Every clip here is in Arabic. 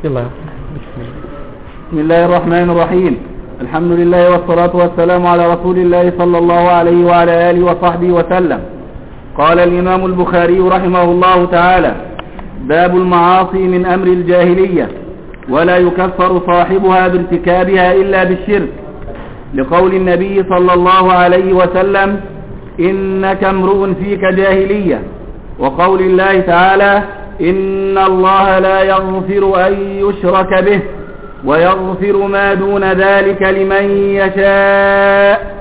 بسم الله الرحمن الرحيم. الحمد لله والصلاة والسلام على رسول الله صلى الله عليه وعلى آله وصحبه وسلم. قال الإمام البخاري رحمه الله تعالى: باب المعاصي من أمر الجاهلية، ولا يكفر صاحبها بارتكابها إلا بالشرك، لقول النبي صلى الله عليه وسلم: إنك امرؤ فيك جاهلية، وقول الله تعالى: إن الله لا يغفر أن يشرك به ويغفر ما دون ذلك لمن يشاء.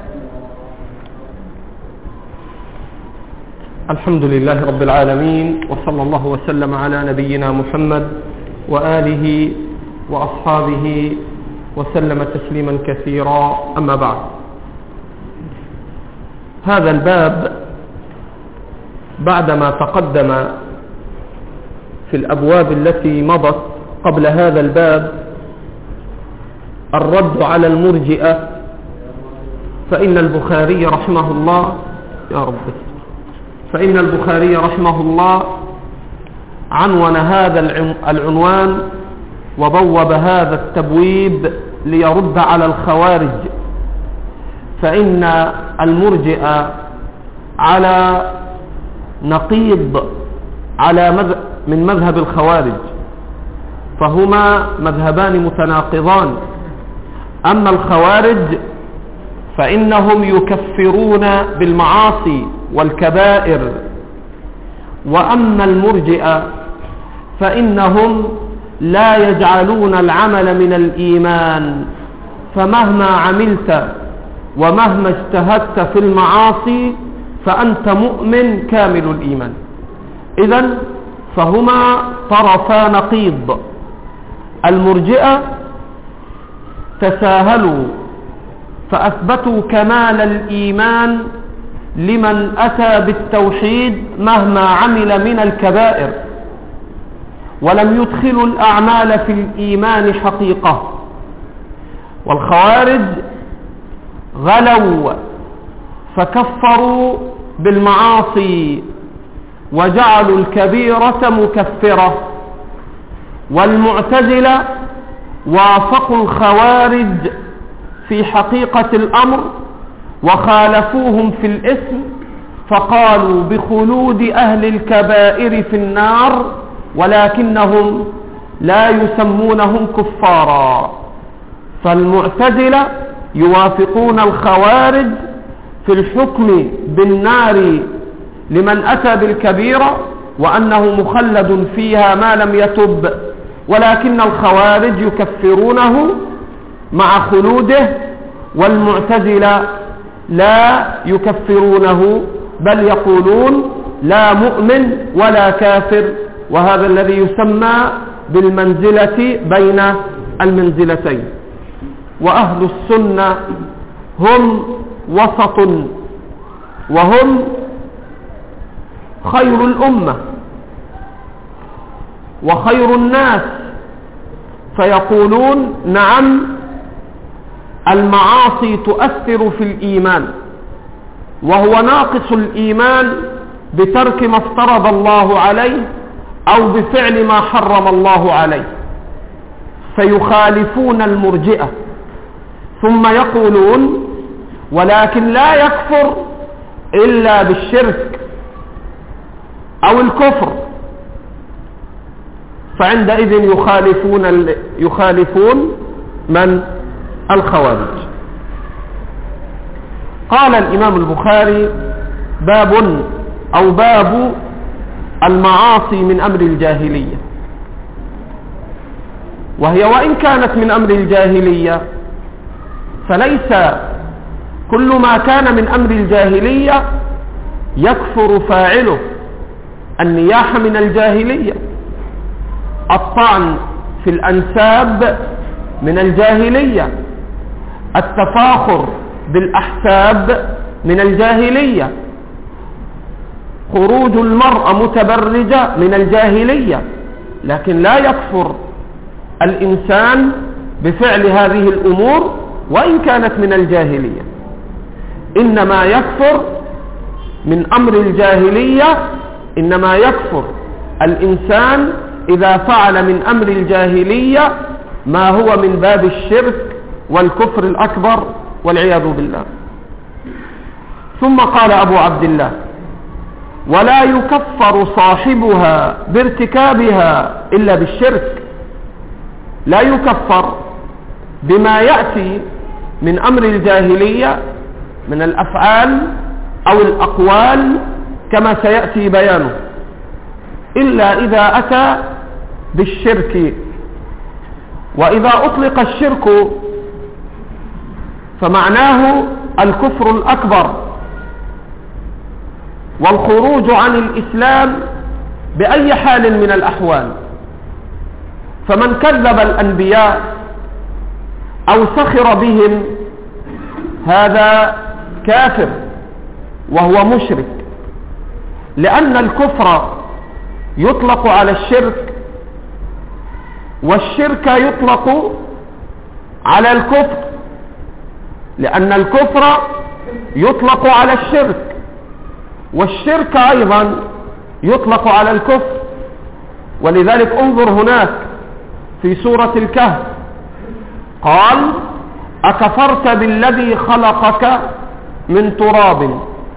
الحمد لله رب العالمين، وصلى الله وسلم على نبينا محمد وآله وأصحابه وسلم تسليما كثيرا. أما بعد، هذا الباب بعدما تقدم في الأبواب التي مضت قبل هذا الباب الرد على المرجئة، فإن البخاري رحمه الله عنون هذا العنوان وبوب هذا التبويب ليرد على الخوارج، فإن المرجئة على نقيض من مذهب الخوارج، فهما مذهبان متناقضان. أما الخوارج فإنهم يكفرون بالمعاصي والكبائر، وأما المرجئة فإنهم لا يجعلون العمل من الإيمان، فمهما عملت ومهما اجتهدت في المعاصي فأنت مؤمن كامل الإيمان. إذن فهما طرفا نقيض. المرجئة تساهلوا فأثبتوا كمال الإيمان لمن أتى بالتوحيد مهما عمل من الكبائر، ولم يدخلوا الأعمال في الإيمان حقيقة. والخوارج غلوا فكفروا بالمعاصي وجعلوا الكبيرة مكفرة. والمعتزلة وافقوا الخوارج في حقيقة الأمر وخالفوهم في الاسم، فقالوا بخلود أهل الكبائر في النار، ولكنهم لا يسمونهم كفارا. فالمعتزلة يوافقون الخوارج في الحكم بالنار لمن أتى بالكبيرة وأنه مخلد فيها ما لم يتب، ولكن الخوارج يكفرونه مع خلوده، والمعتزلة لا يكفرونه بل يقولون لا مؤمن ولا كافر، وهذا الذي يسمى بالمنزلة بين المنزلتين. وأهل السنة هم وسط، وهم خير الأمة وخير الناس، فيقولون نعم المعاصي تؤثر في الإيمان، وهو ناقص الإيمان بترك ما افترض الله عليه أو بفعل ما حرم الله عليه، فيخالفون المرجئة. ثم يقولون ولكن لا يكفر إلا بالشرك أو الكفر، فعندئذ يخالفون من؟ الخوارج. قال الإمام البخاري: باب المعاصي من أمر الجاهلية. وهي وإن كانت من أمر الجاهلية فليس كل ما كان من أمر الجاهلية يكفر فاعله. النياحة من الجاهلية، الطعن في الأنساب من الجاهلية، التفاخر بالأحساب من الجاهلية، خروج المرأة متبرجة من الجاهلية. لكن لا يكفر الإنسان بفعل هذه الأمور وإن كانت من الجاهلية، إنما يكفر من أمر الجاهلية، إنما يكفر الإنسان إذا فعل من أمر الجاهلية ما هو من باب الشرك والكفر الأكبر والعياذ بالله. ثم قال أبو عبد الله: ولا يكفر صاحبها بارتكابها إلا بالشرك. لا يكفر بما يأتي من أمر الجاهلية من الأفعال أو الأقوال كما سيأتي بيانه، إلا إذا أتى بالشرك. وإذا أطلق الشرك فمعناه الكفر الأكبر والخروج عن الإسلام بأي حال من الأحوال. فمن كذب الأنبياء أو سخر بهم هذا كافر وهو مشرك، لأن الكفر يطلق على الشرك والشرك يطلق على الكفر، لأن الكفر يطلق على الشرك والشرك أيضا يطلق على الكفر. ولذلك انظر هناك في سورة الكهف قال: أكفرت بالذي خلقك من تراب.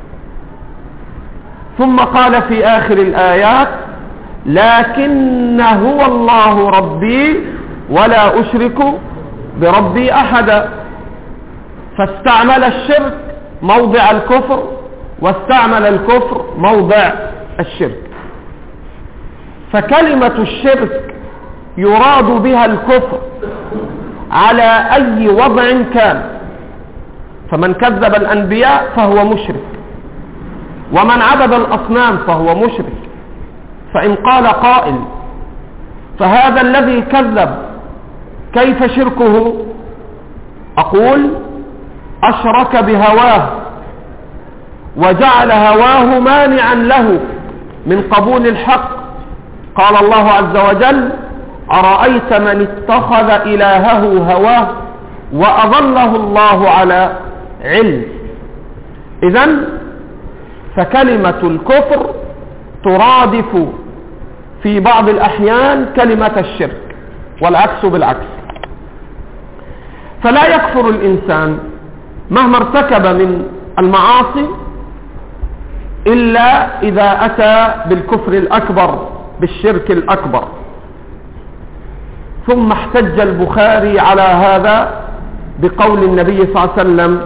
ثم قال في آخر الآيات: لكن هو الله ربي ولا أشرك بربي أحدا. فاستعمل الشرك موضع الكفر واستعمل الكفر موضع الشرك. فكلمة الشرك يراد بها الكفر على أي وضع كان. فمن كذب الأنبياء فهو مشرك، ومن عبد الأصنام فهو مشرك. فإن قال قائل: فهذا الذي كذب كيف شركه؟ أقول: أشرك بهواه وجعل هواه مانعا له من قبول الحق. قال الله عز وجل: أرأيت من اتخذ إلهه هواه وأضله الله على علم. إذن فكلمة الكفر ترادف في بعض الأحيان كلمة الشرك والعكس بالعكس. فلا يكفر الإنسان مهما ارتكب من المعاصي إلا إذا أتى بالكفر الأكبر بالشرك الأكبر. ثم احتج البخاري على هذا بقول النبي صلى الله عليه وسلم: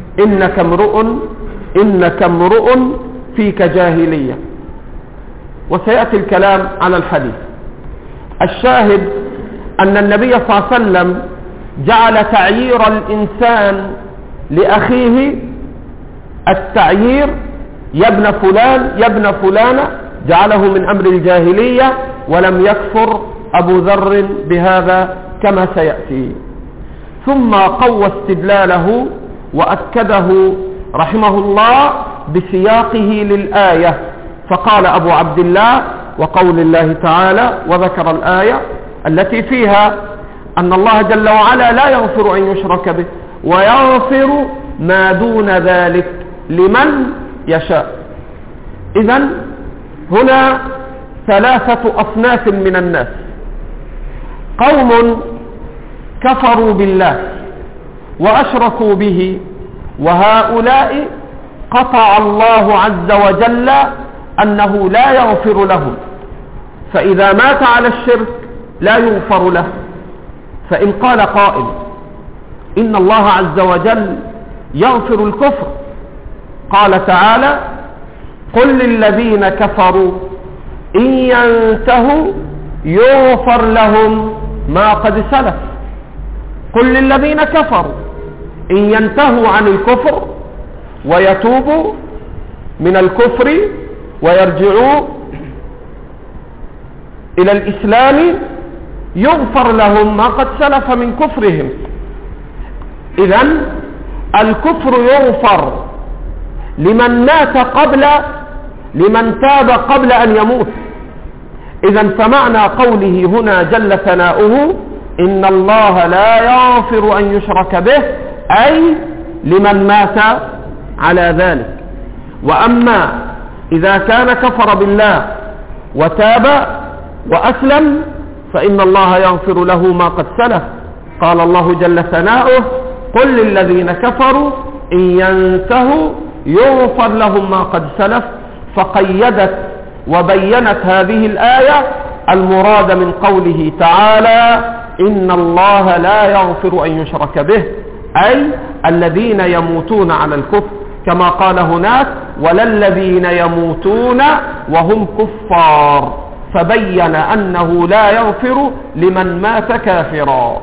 إنك امرؤ فيك جاهلية. وسيأتي الكلام على الحديث. الشاهد أن النبي صلى الله عليه وسلم جعل تعيير الإنسان لأخيه التعيير يا ابن فلان يا ابن فلانة، جعله من أمر الجاهلية، ولم يكفر أبو ذر بهذا كما سيأتي. ثم قوى استدلاله وأكده رحمه الله بسياقه للآية، فقال أبو عبد الله: وقول الله تعالى، وذكر الآية التي فيها أن الله جل وعلا لا يغفر أن يشرك به ويغفر ما دون ذلك لمن يشاء. إذن هنا ثلاثة أصناف من الناس: قوم كفروا بالله وأشركوا به، وهؤلاء قطع الله عز وجل أنه لا يغفر لهم، فإذا مات على الشرك لا يغفر له. فإن قال قائل: إن الله عز وجل يغفر الكفر، قال تعالى: قل للذين كفروا إن ينتهوا يغفر لهم ما قد سلف. قل للذين كفروا إن ينتهوا عن الكفر ويتوبوا من الكفر ويرجعوا إلى الإسلام يغفر لهم ما قد سلف من كفرهم. إذن الكفر يغفر لمن مات لمن تاب قبل أن يموت. إذن فمعنى قوله هنا جل ثناؤه: إن الله لا يغفر أن يشرك به، أي لمن مات على ذلك. وأما إذا كان كفر بالله وتاب وأسلم فإن الله يغفر له ما قد سلف. قال الله جل ثناؤه: قل للذين كفروا إن ينتهوا يغفر لهم ما قد سلف. فقيدت وبينت هذه الآية المراد من قوله تعالى: إن الله لا يغفر أن يشرك به، أي الذين يموتون على الكفر، كما قال هناك: ولا الذين يموتون وهم كفار، فبين أنه لا يغفر لمن مات كافرا.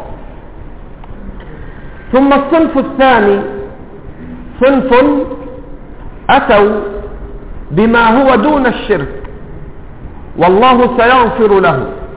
ثم الصنف الثاني صنف أتوا بما هو دون الشرك والله سيغفر له،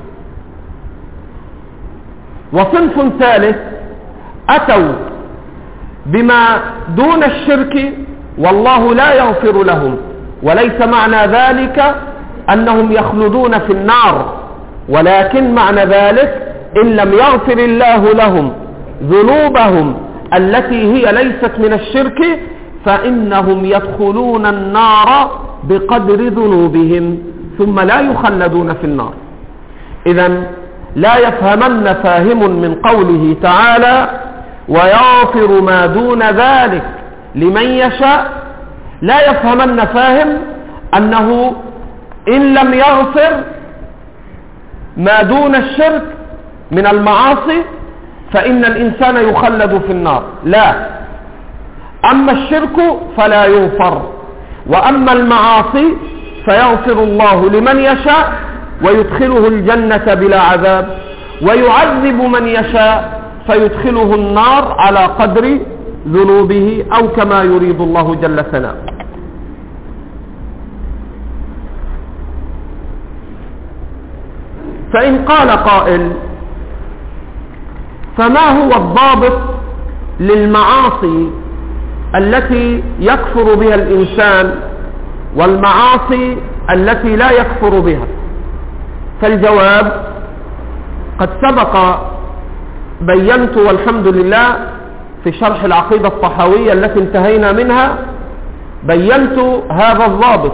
وصنف ثالث أتوا بما دون الشرك والله لا يغفر لهم، وليس معنى ذلك أنهم يخلدون في النار، ولكن معنى ذلك إن لم يغفر الله لهم ذنوبهم التي هي ليست من الشرك فإنهم يدخلون النار بقدر ذنوبهم ثم لا يخلدون في النار. إذن لا يفهمن فاهم من قوله تعالى: ويغفر ما دون ذلك لمن يشاء، لا يفهمن فاهم أنه إن لم يغفر ما دون الشرك من المعاصي فإن الإنسان يخلد في النار، لا، أما الشرك فلا يغفر، وأما المعاصي فيغفر الله لمن يشاء ويدخله الجنة بلا عذاب، ويعذب من يشاء فيدخله النار على قدر ذنوبه أو كما يريد الله جل ثناؤه. فإن قال قائل: فما هو الضابط للمعاصي التي يكفر بها الإنسان والمعاصي التي لا يكفر بها؟ فالجواب قد سبق بينت والحمد لله في شرح العقيدة الطحاوية التي انتهينا منها، بينت هذا الضابط،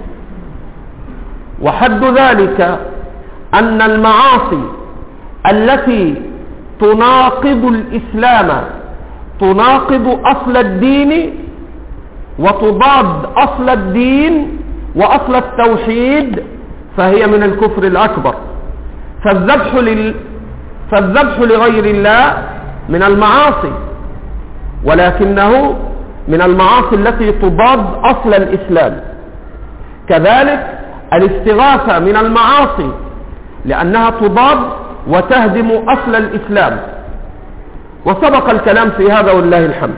وحد ذلك أن المعاصي التي تناقض الإسلام، تناقض أصل الدين وتضاد أصل الدين وأصل التوحيد، فهي من الكفر الأكبر. فالذبح لغير الله من المعاصي، ولكنه من المعاصي التي تضاد أصل الإسلام. كذلك الاستغاثة من المعاصي لأنها تضاد وتهدم أصل الإسلام، وسبق الكلام في هذا والله الحمد.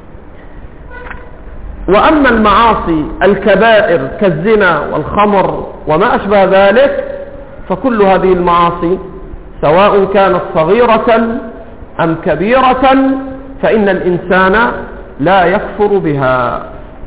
وأما المعاصي الكبائر كالزنا والخمر وما أشبه ذلك، فكل هذه المعاصي سواء كانت صغيرة أم كبيرة فإن الإنسان لا يكفر بها.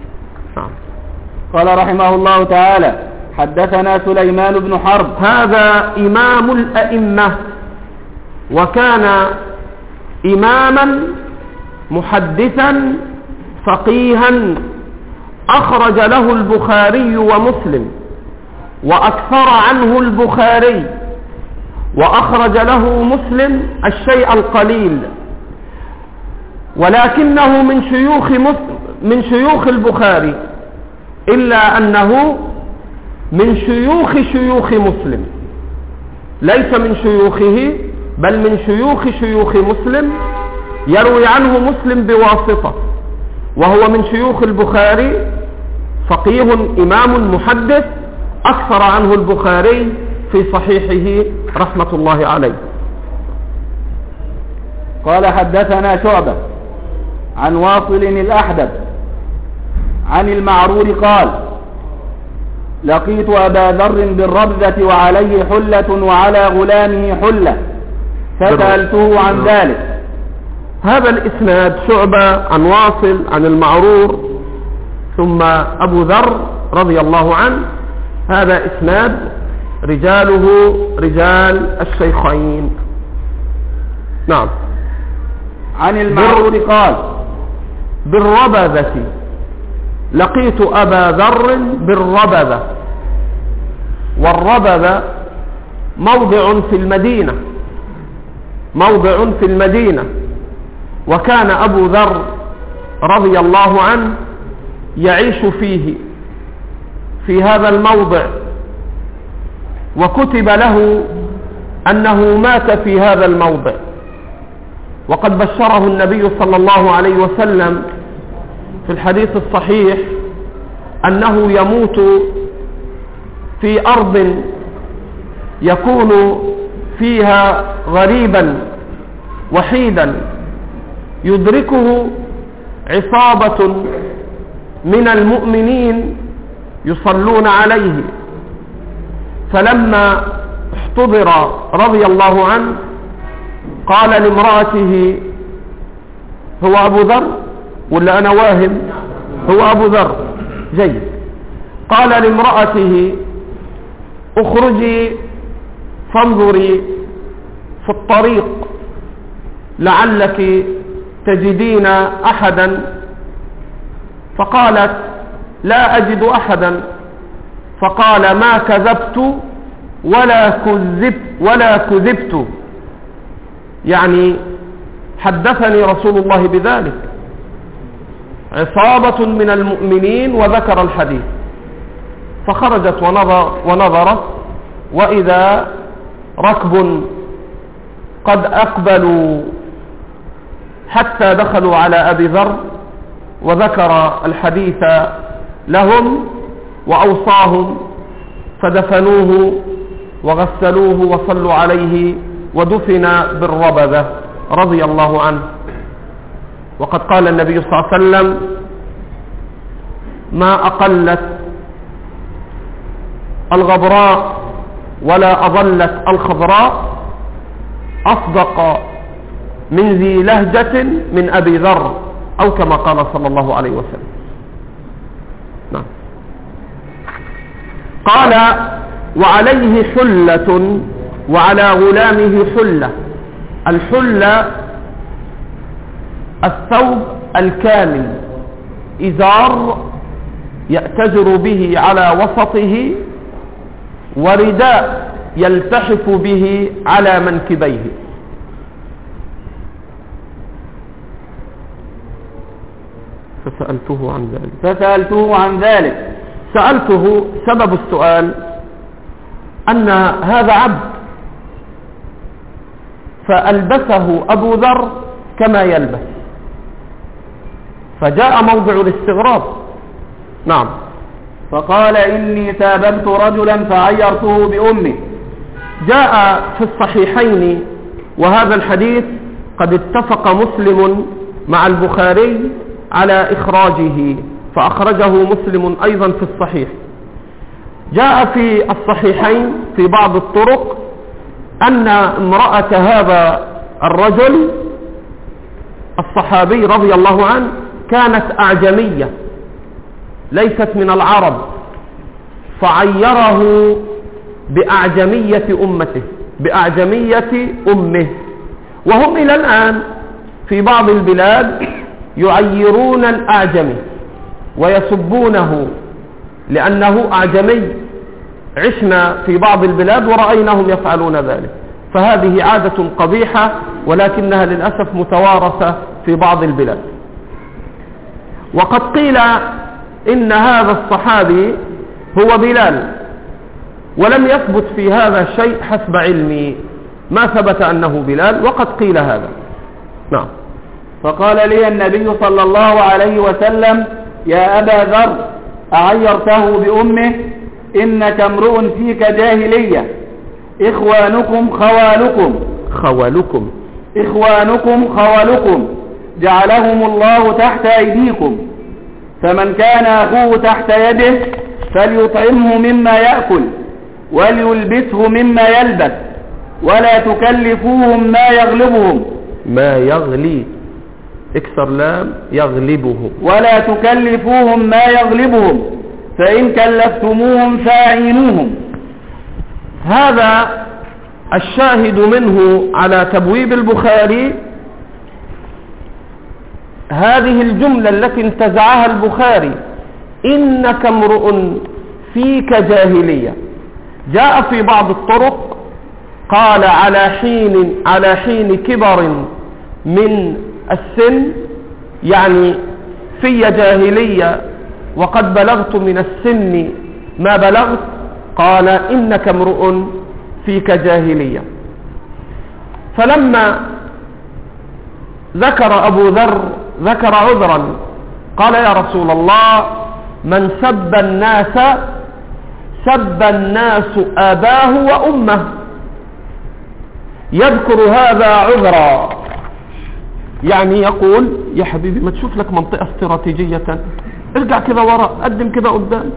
قال رحمه الله تعالى: حدثنا سليمان بن حرب. هذا إمام الأئمة، وكان إماما محدثا فقيها، أخرج له البخاري ومسلم، وأكثر عنه البخاري، وأخرج له مسلم الشيء القليل، ولكنه من شيوخ البخاري، إلا أنه من شيوخ مسلم، ليس من شيوخه بل من شيوخ مسلم، يروي عنه مسلم بواسطة، وهو من شيوخ البخاري، فقيه إمام محدث، أكثر عنه البخاري في صحيحه رحمة الله عليه. قال: حدثنا شعبة عن واصل الأحدب عن المعرور قال: لقيت أبا ذر بالربذة وعليه حلة وعلى غلامه حلة فسألته عن ذلك. هذا الإسناد: شعبة عن واصل عن المعرور ثم أبو ذر رضي الله عنه، هذا إسناد رجاله رجال الشيخين. نعم. عن المعرور قال: بالربذة، لقيت أبا ذر بالربذة، والربذة موضع في المدينة، وكان أبو ذر رضي الله عنه يعيش في هذا الموضع، وكتب له أنه مات في هذا الموضع. وقد بشره النبي صلى الله عليه وسلم في الحديث الصحيح أنه يموت في أرض يكون فيها غريبا وحيدا، يدركه عصابة من المؤمنين يصلون عليه. فلما احتضر رضي الله عنه قال لامرأته: هو أبو ذر ولا أنا واهم؟ هو أبو ذر. جيد. قال لامرأته: اخرجي فانظري في الطريق لعلك تجدين أحدا. فقالت: لا أجد أحدا. فقال: ما كذبت ولا كذبت، يعني حدثني رسول الله بذلك، عصابة من المؤمنين، وذكر الحديث. فخرجت ونظرت، وإذا ركب قد أقبلوا حتى دخلوا على أبي ذر، وذكر الحديث لهم وأوصاهم، فدفنوه وغسلوه وصلوا عليه، ودفن بالربذة رضي الله عنه. وقد قال النبي صلى الله عليه وسلم: ما أقلت الغبراء ولا أضلت الخضراء أصدق من ذي لهجة من أبي ذر، أو كما قال صلى الله عليه وسلم. نعم. قال: وعليه حلة وعلى غلامه حلة. الحلة الثوب الكامل، إزار يأتجر به على وسطه، ورداء يلتحف به على منكبيه. فسألته عن ذلك. سألته، سبب السؤال أن هذا عبد، فألبسه أبو ذر كما يلبس، فجاء موضع الاستغراب. نعم. فقال: إني تاببت رجلا فعيرته بأمه. جاء في الصحيحين، وهذا الحديث قد اتفق مسلم مع البخاري على إخراجه، فأخرجه مسلم أيضا في الصحيح. جاء في الصحيحين في بعض الطرق أن امرأة هذا الرجل الصحابي رضي الله عنه كانت أعجمية ليست من العرب، فعيره بأعجمية أمه. وهم إلى الآن في بعض البلاد يعيرون الأعجمي ويسبونه لأنه أعجمي. عشنا في بعض البلاد ورأيناهم يفعلون ذلك، فهذه عادة قبيحة، ولكنها للأسف متوارثة في بعض البلاد. وقد قيل إن هذا الصحابي هو بلال، ولم يثبت في هذا شيء حسب علمي، ما ثبت أنه بلال، وقد قيل هذا. نعم. فقال لي النبي صلى الله عليه وسلم: يا أبا ذر، أعيرته بأمه؟ إنك امرؤ فيك جاهلية. إخوانكم خوالكم جعلهم الله تحت أيديكم، فمن كان أخوه تحت يده فليطعمه مما يأكل وليلبسه مما يلبس، ولا تكلفوهم ولا تكلفوهم ما يغلبهم، فإن كلفتموهم فأعينوهم. هذا الشاهد منه على تبويب البخاري، هذه الجملة التي انتزعها البخاري: إنك امرؤ فيك جاهلية. جاء في بعض الطرق قال على حين كبر من السن، يعني في جاهلية وقد بلغت من السن ما بلغت، قال إنك امرؤ فيك جاهلية. فلما ذكر أبو ذر ذكر عذرا، قال يا رسول الله من سب الناس آباه وأمه، يذكر هذا عذرا، يعني يقول يا حبيبي ما تشوف لك منطقة استراتيجية، ارجع كذا وراء، قدم كذا قدام.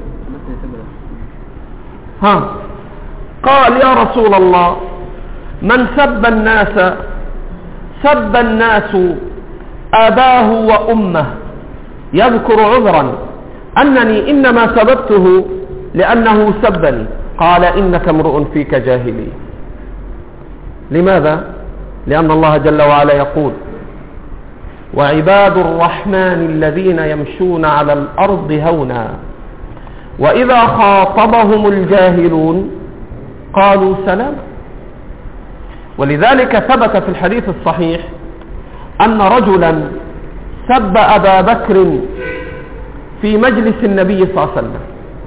قال يا رسول الله من سب الناس آباه وأمه، يذكر عذرا أنني إنما سببته لأنه سبني. قال إنك امرؤ فيك جاهلية. لماذا؟ لأن الله جل وعلا يقول وعباد الرحمن الذين يمشون على الأرض هونا وإذا خاطبهم الجاهلون قالوا سلام. ولذلك ثبت في الحديث الصحيح أن رجلا سب أبا بكر في مجلس النبي صلى الله عليه وسلم،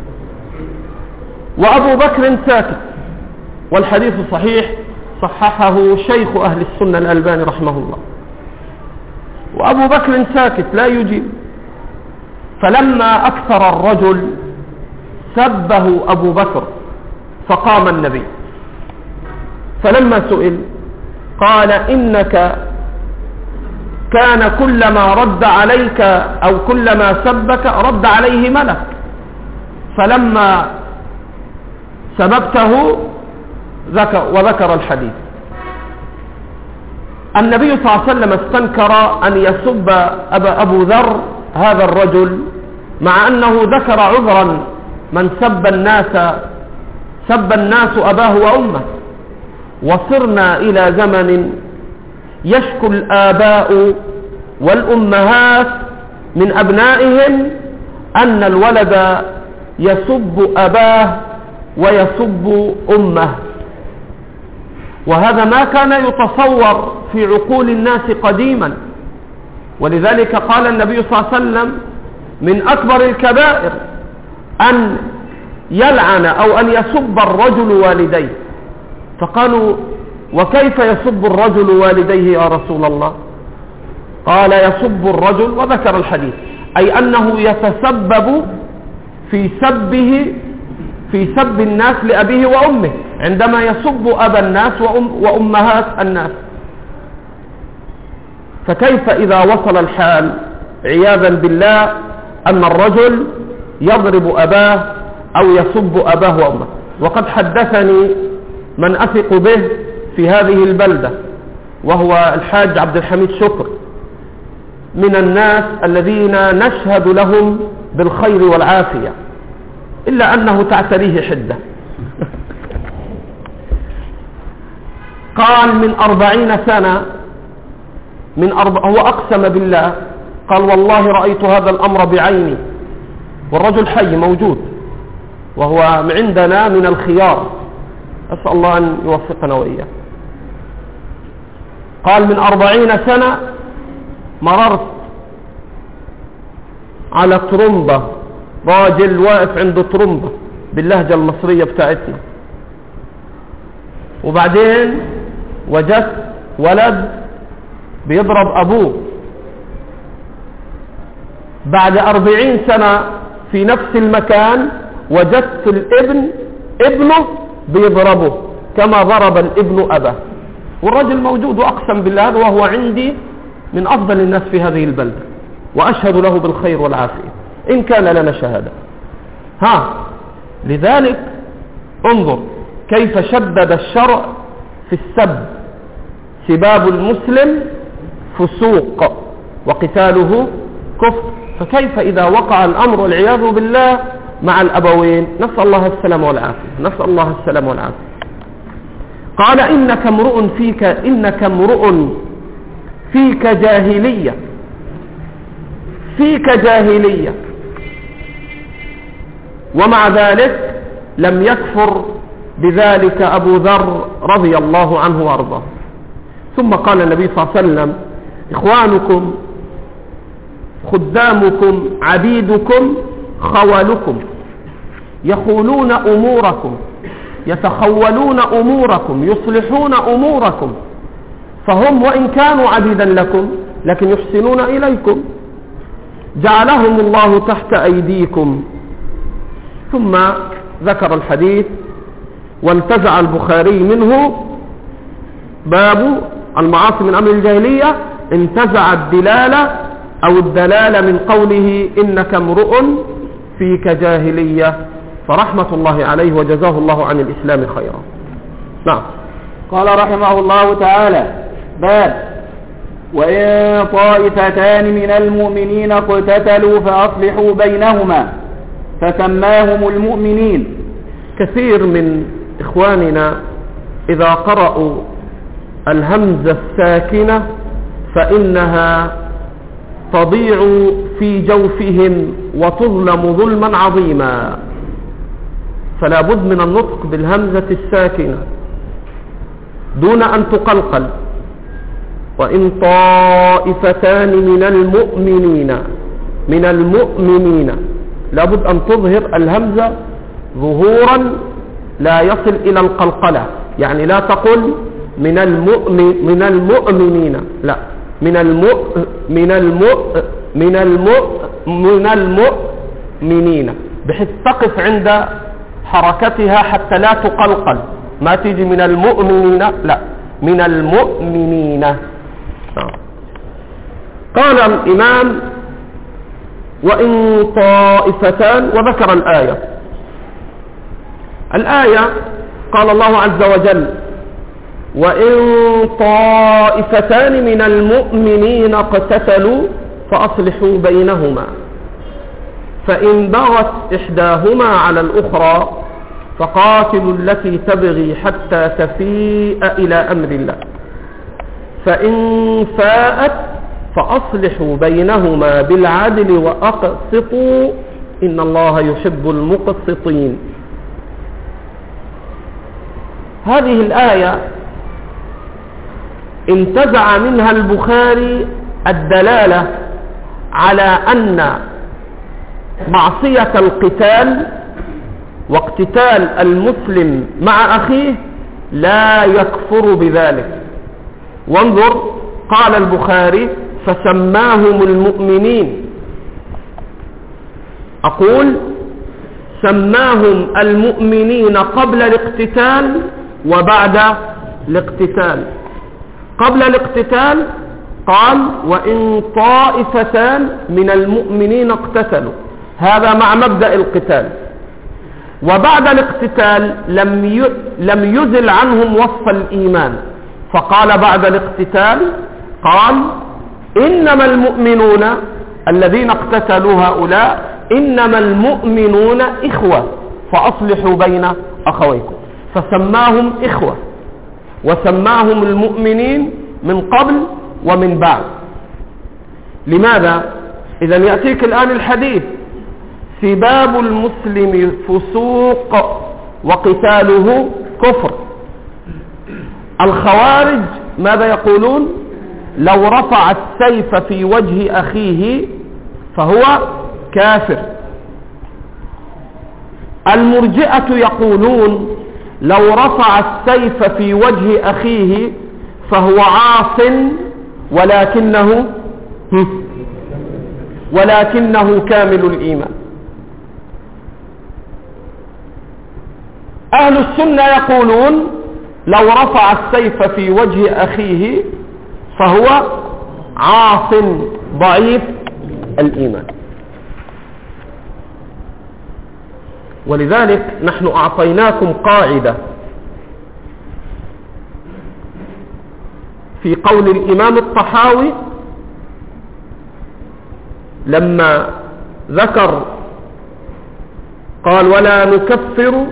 وأبو بكر ساكت، والحديث صحيح صححه شيخ أهل السنة الألباني رحمه الله. وأبو بكر ساكت لا يجيب، فلما أكثر الرجل سبه أبو بكر فقام النبي، فلما سئل قال إنك كان كلما رد عليك أو كلما سبك رد عليه ملك، فلما سببته وذكر الحديث. النبي صلى الله عليه وسلم استنكر أن يسب أبو ذر هذا الرجل، مع أنه ذكر عذرا من سب الناس أباه وأمه. وصرنا إلى زمن يشكو الآباء والأمهات من أبنائهم أن الولد يسب أباه ويسب أمه، وهذا ما كان يتصور في عقول الناس قديما. ولذلك قال النبي صلى الله عليه وسلم من أكبر الكبائر أن يلعن أو أن يسب الرجل والديه. فقالوا وكيف يسب الرجل والديه يا رسول الله؟ قال يسب الرجل، وذكر الحديث، أي أنه يتسبب في سب الناس لأبيه وأمه عندما يسب أبا الناس وأمهات الناس. فكيف إذا وصل الحال عياذا بالله أن الرجل يضرب أباه أو يسب أباه وأمه؟ وقد حدثني من أثق به في هذه البلدة، وهو الحاج عبد الحميد شكر، من الناس الذين نشهد لهم بالخير والعافية، إلا أنه تعتريه حدة. قال من 40 سنة هو أقسم بالله، قال والله رأيت هذا الأمر بعيني، والرجل حي موجود وهو عندنا من الخيار، أسأل الله أن يوفقنا وإياه. قال من 40 سنة مررت على ترمبة، راجل واقف عند ترمبة باللهجة المصرية بتاعتنا، وبعدين وجدت ولد بيضرب أبوه. بعد 40 سنة في نفس المكان وجدت ابنه بيضربه كما ضرب الابن أباه، والرجل موجود، وأقسم بالله وهو عندي من أفضل الناس في هذه البلدة، وأشهد له بالخير والعافية إن كان لنا شهادة. لذلك انظر كيف شدد الشرع في السب. سباب المسلم فسوق وقتاله كفر، فكيف إذا وقع الأمر والعياذ بالله مع الأبوين؟ نسأل الله السلام والعافية، نسأل الله السلام والعافية. قال إنك امرؤ فيك جاهلية، فيك جاهلية، ومع ذلك لم يكفر بذلك أبو ذر رضي الله عنه وارضاه. ثم قال النبي صلى الله عليه وسلم: إخوانكم خدامكم عبيدكم خولكم يخولون أموركم يتخولون أموركم يصلحون أموركم، فهم وإن كانوا عبيدا لكم لكن يحسنون إليكم، جعلهم الله تحت أيديكم. ثم ذكر الحديث وانتزع البخاري منه باب المعاصي من أمر الجاهلية، انتزع الدلالة أو الدلالة من قوله إنك امرؤ فيك جاهلية، فرحمة الله عليه وجزاه الله عن الإسلام خيرا. نعم. قال رحمه الله تعالى: باب وإن طائفتان من المؤمنين اقتتلوا فأصلحوا بينهما فسماهم المؤمنين. كثير من إخواننا إذا قرأوا الهمزة الساكنة فإنها تضيع في جوفهم وتظلم ظلما عظيما، فلا بد من النطق بالهمزة الساكنة دون أن تقلقل. وإن طائفتان من المؤمنين لابد أن تظهر الهمزة ظهورا لا يصل إلى القلقلة، يعني لا تقل من المؤمنين، لا، من المؤمنين، بحيث تقف عند حركتها حتى لا تقلقل، ما تيجي من المؤمنين، لا، من المؤمنين. قال الإمام: وإن طائفتان، وذكر الآية قال الله عز وجل: وإن طائفتان من المؤمنين اقتتلوا فأصلحوا بينهما، فإن بغت إحداهما على الأخرى فقاتلوا التي تبغي حتى تفيء إلى أمر الله، فإن فاءت فأصلحوا بينهما بالعدل وأقسطوا إن الله يحب المقسطين. هذه الآية انتزع منها البخاري الدلالة على أن معصية القتال واقتتال المسلم مع أخيه لا يكفر بذلك. وانظر، قال البخاري: فسماهم المؤمنين. أقول: سماهم المؤمنين قبل الاقتتال وبعد الاقتتال. قبل الاقتتال قال: وإن طائفتان من المؤمنين اقتتلوا، هذا مع مبدأ القتال. وبعد الاقتتال لم يزل عنهم وصف الإيمان، فقال بعد الاقتتال قال: إنما المؤمنون الذين اقتتلوا هؤلاء إنما المؤمنون إخوة فأصلحوا بين أخويكم، فسماهم إخوة وسماهم المؤمنين من قبل ومن بعد. لماذا؟ إذن يأتيك الآن الحديث: سباب المسلم فسوق وقتاله كفر. الخوارج ماذا يقولون؟ لو رفع السيف في وجه أخيه فهو كافر. المرجئة يقولون لو رفع السيف في وجه أخيه فهو عاص ولكنه كامل الإيمان. أهل السنة يقولون لو رفع السيف في وجه أخيه فهو عاص ضعيف الإيمان. ولذلك نحن أعطيناكم قاعدة في قول الإمام الطحاوي لما ذكر قال: ولا نكفر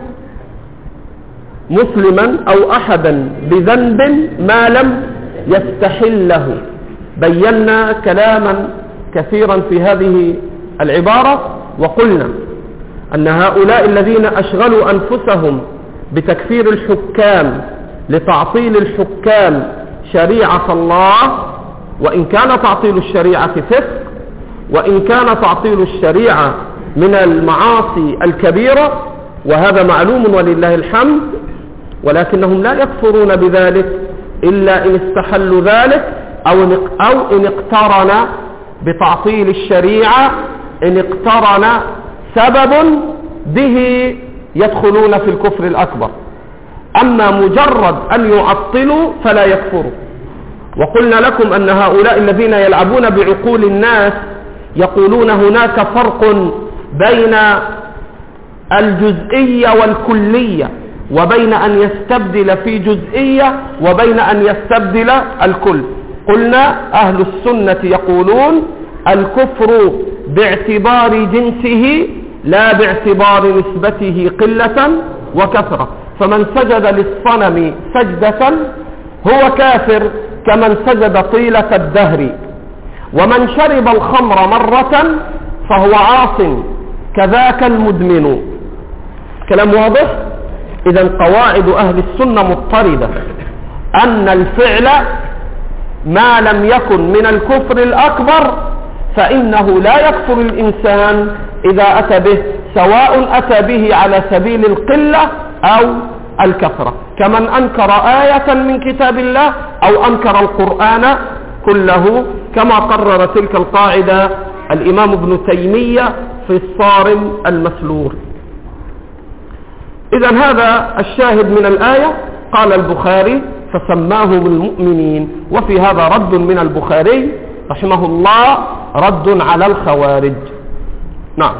مسلما أو أحدا بذنب ما لم يستحله. بينا كلاما كثيرا في هذه العبارة، وقلنا أن هؤلاء الذين أشغلوا أنفسهم بتكفير الحكام لتعطيل الحكام شريعة الله، وإن كان تعطيل الشريعة فسق، وإن كان تعطيل الشريعة من المعاصي الكبيرة، وهذا معلوم ولله الحمد، ولكنهم لا يكفرون بذلك إلا إن استحلوا ذلك أو إن اقترن بتعطيل الشريعة، إن اقترن سبب به يدخلون في الكفر الأكبر. أما مجرد أن يعطلوا فلا يكفروا. وقلنا لكم أن هؤلاء الذين يلعبون بعقول الناس يقولون هناك فرق بين الجزئية والكلية، وبين أن يستبدل في جزئية وبين أن يستبدل الكل. قلنا أهل السنة يقولون الكفر باعتبار جنسه لا باعتبار نسبته قلة وكثرة، فمن سجد للصنم سجدة هو كافر كمن سجد طيلة الدهر، ومن شرب الخمر مرة فهو عاص كذاك المدمن. كلام واضح؟ إذن قواعد أهل السنة مضطردة، أن الفعل ما لم يكن من الكفر الأكبر فإنه لا يكفر الإنسان إذا أتى به، سواء أتى به على سبيل القلة أو الكثرة، كمن أنكر آية من كتاب الله أو أنكر القرآن كله، كما قرر تلك القاعدة الإمام ابن تيمية في الصارم المسلول. إذن هذا الشاهد من الآية. قال البخاري فسماهم المؤمنين، وفي هذا رد من البخاري رحمه الله، رد على الخوارج. نعم.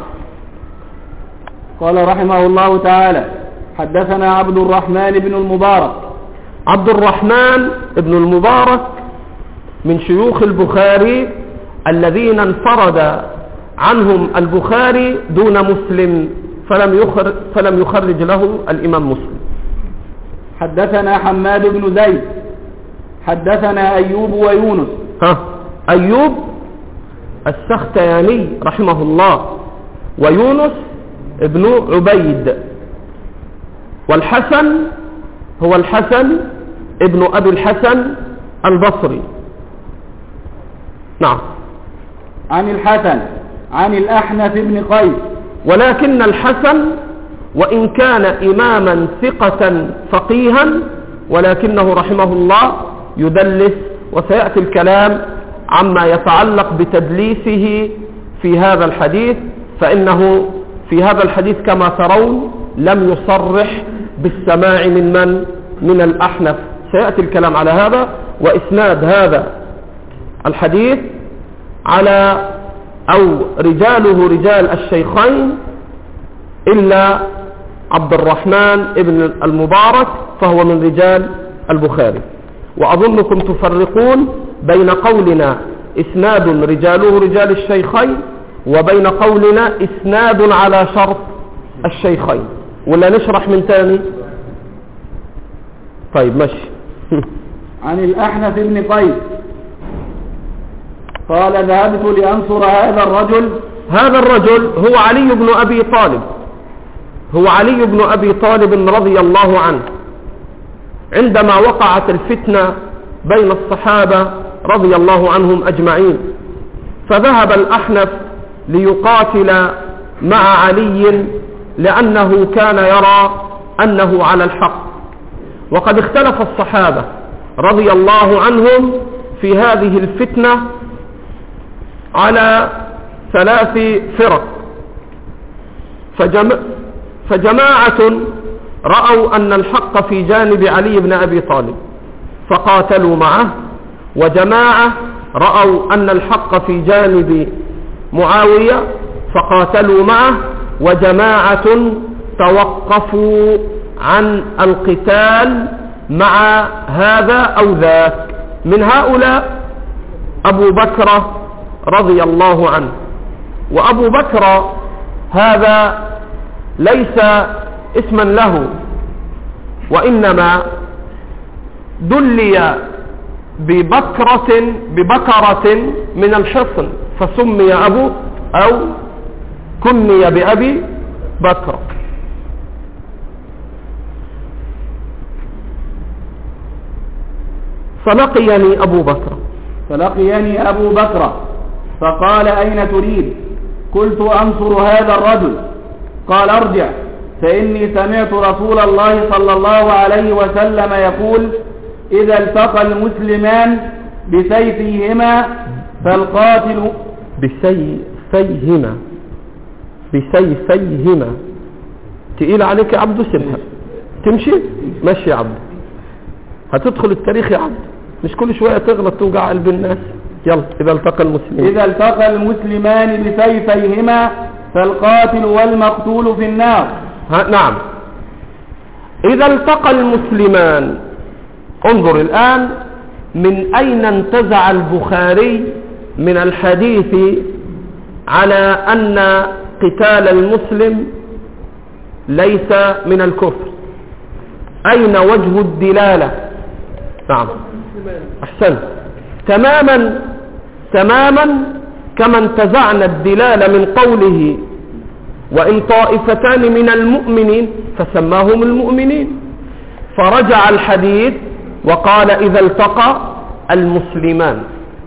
قال رحمه الله تعالى حدثنا عبد الرحمن بن المبارك. عبد الرحمن بن المبارك من شيوخ البخاري الذين انفرد عنهم البخاري دون مسلم، فلم يخرج له الإمام مسلم. حدثنا حماد بن زيد حدثنا أيوب ويونس. أيوب السختياني رحمه الله، ويونس ابن عبيد، والحسن هو الحسن ابن أبي الحسن البصري. نعم. عن الحسن عن الأحنف بن قيس. ولكن الحسن وإن كان إماما ثقة فقيها، ولكنه رحمه الله يدلس، وسيأتي الكلام عما يتعلق بتدليسه في هذا الحديث، فإنه في هذا الحديث كما ترون لم يصرح بالسماع من الأحنف. سيأتي الكلام على هذا، وإسناد هذا الحديث على أو رجاله رجال الشيخين إلا عبد الرحمن ابن المبارك، فهو من رجال البخاري. وأظنكم تفرقون بين قولنا إسناد رجاله رجال الشيخين وبين قولنا إسناد على شرط الشيخين، ولا نشرح من تاني؟ طيب ماشي. عن الأحنف بن قيس قال ذهبت لأنصر هذا الرجل. هذا الرجل هو علي بن أبي طالب، هو علي بن أبي طالب رضي الله عنه، عندما وقعت الفتنة بين الصحابة رضي الله عنهم أجمعين، فذهب الأحنف ليقاتل مع علي لأنه كان يرى أنه على الحق. وقد اختلف الصحابة رضي الله عنهم في هذه الفتنة على 3 فرق، فجماعة رأوا أن الحق في جانب علي بن أبي طالب فقاتلوا معه، وجماعة رأوا أن الحق في جانب معاوية فقاتلوا معه، وجماعة توقفوا عن القتال مع هذا أو ذاك. من هؤلاء أبو بكر رضي الله عنه. وأبو بكر هذا ليس اسما له، وإنما دلي ببكرة من الحصن فسمي أبو أو كني بأبي بكر. فلقيني أبو بكر فقال أين تريد؟ قلت أنصر هذا الرجل. قال ارجع، فإني سمعت رسول الله صلى الله عليه وسلم يقول: إذا التقى المسلمان بسيفيهما فالقاتل بسيفيهما تقيل عليك يا عبد سيبها تمشي ماشي يا عبد، هتدخل التاريخ يا عبد، مش كل شوية تغلط توجع قلب الناس. يلا. إذا التقى المسلمان بسيفيهما فالقاتل والمقتول في النار. نعم. إذا التقى المسلمان، انظر الآن من أين انتزع البخاري من الحديث على أن قتال المسلم ليس من الكفر. أين وجه الدلالة؟ نعم أحسنت، تماما كما انتزعنا الدلالة من قوله: وإن طائفتان من المؤمنين فسماهم المؤمنين، فرجع الحديث وقال: إذا التقى المسلمان،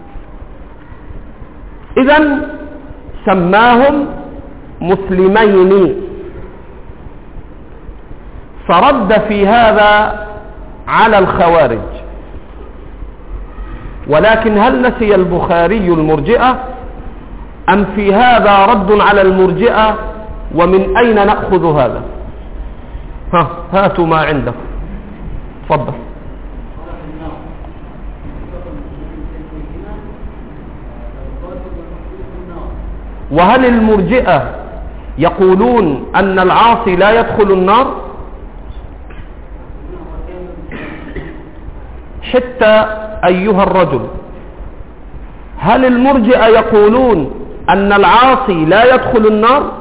إذن سماهم مسلمين، فرد في هذا على الخوارج. ولكن هل نسي البخاري المرجئة أم في هذا رد على المرجئة؟ ومن أين نأخذ هذا؟ هاتوا ما عندكم، تفضل. وهل المرجئة يقولون أن العاصي لا يدخل النار؟ حتى أيها الرجل، هل المرجئة يقولون أن العاصي لا يدخل النار؟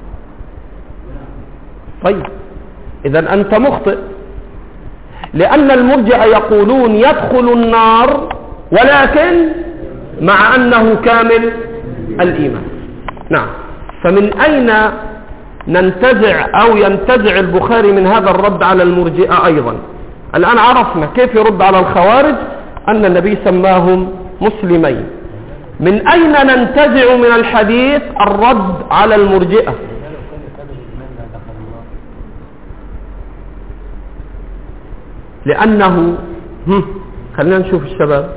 طيب إذن أنت مخطئ، لأن المرجئة يقولون يدخل النار ولكن مع أنه كامل الإيمان. نعم. فمن أين ننتزع أو ينتزع البخاري من هذا الرد على المرجئة أيضا؟ الآن عرفنا كيف يرد على الخوارج أن النبي سماهم مسلمين. من أين ننتزع من الحديث الرد على المرجئة؟ لأنه خلينا نشوف الشباب.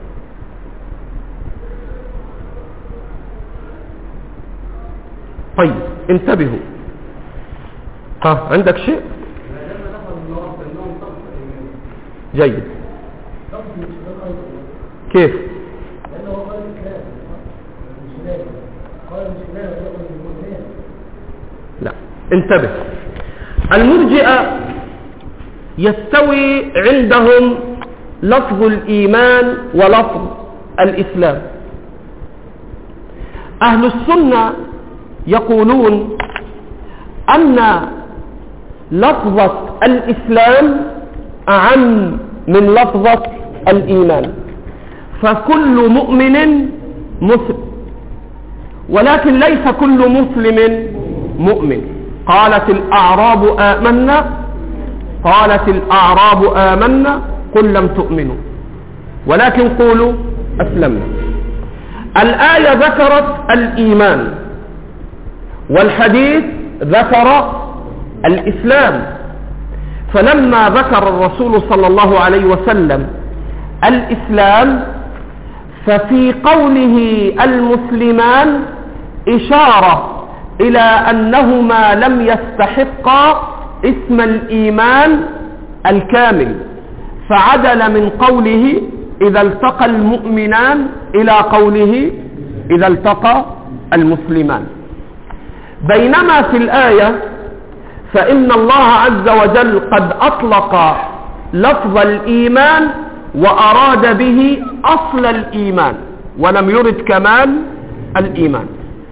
طيب انتبهوا. عندك شيء؟ جيد. كيف؟ لا انتبه، المرجئة يستوي عندهم لفظ الإيمان ولفظ الإسلام. أهل السنة يقولون أن لفظة الإسلام أعم من لفظة الإيمان، فكل مؤمن مسلم، ولكن ليس كل مسلم مؤمن. قالت الأعراب آمنا قل لم تؤمنوا ولكن قولوا أسلمنا. الآية ذكرت الإيمان والحديث ذكر الإسلام، فلما ذكر الرسول صلى الله عليه وسلم الإسلام ففي قوله المسلمان إشارة إلى أنهما لم يستحقا اسم الإيمان الكامل، فعدل من قوله إذا التقى المؤمنان إلى قوله إذا التقى المسلمان. بينما في الآية فإن الله عز وجل قد أطلق لفظ الإيمان وأراد به أصل الإيمان ولم يرد كمال الإيمان،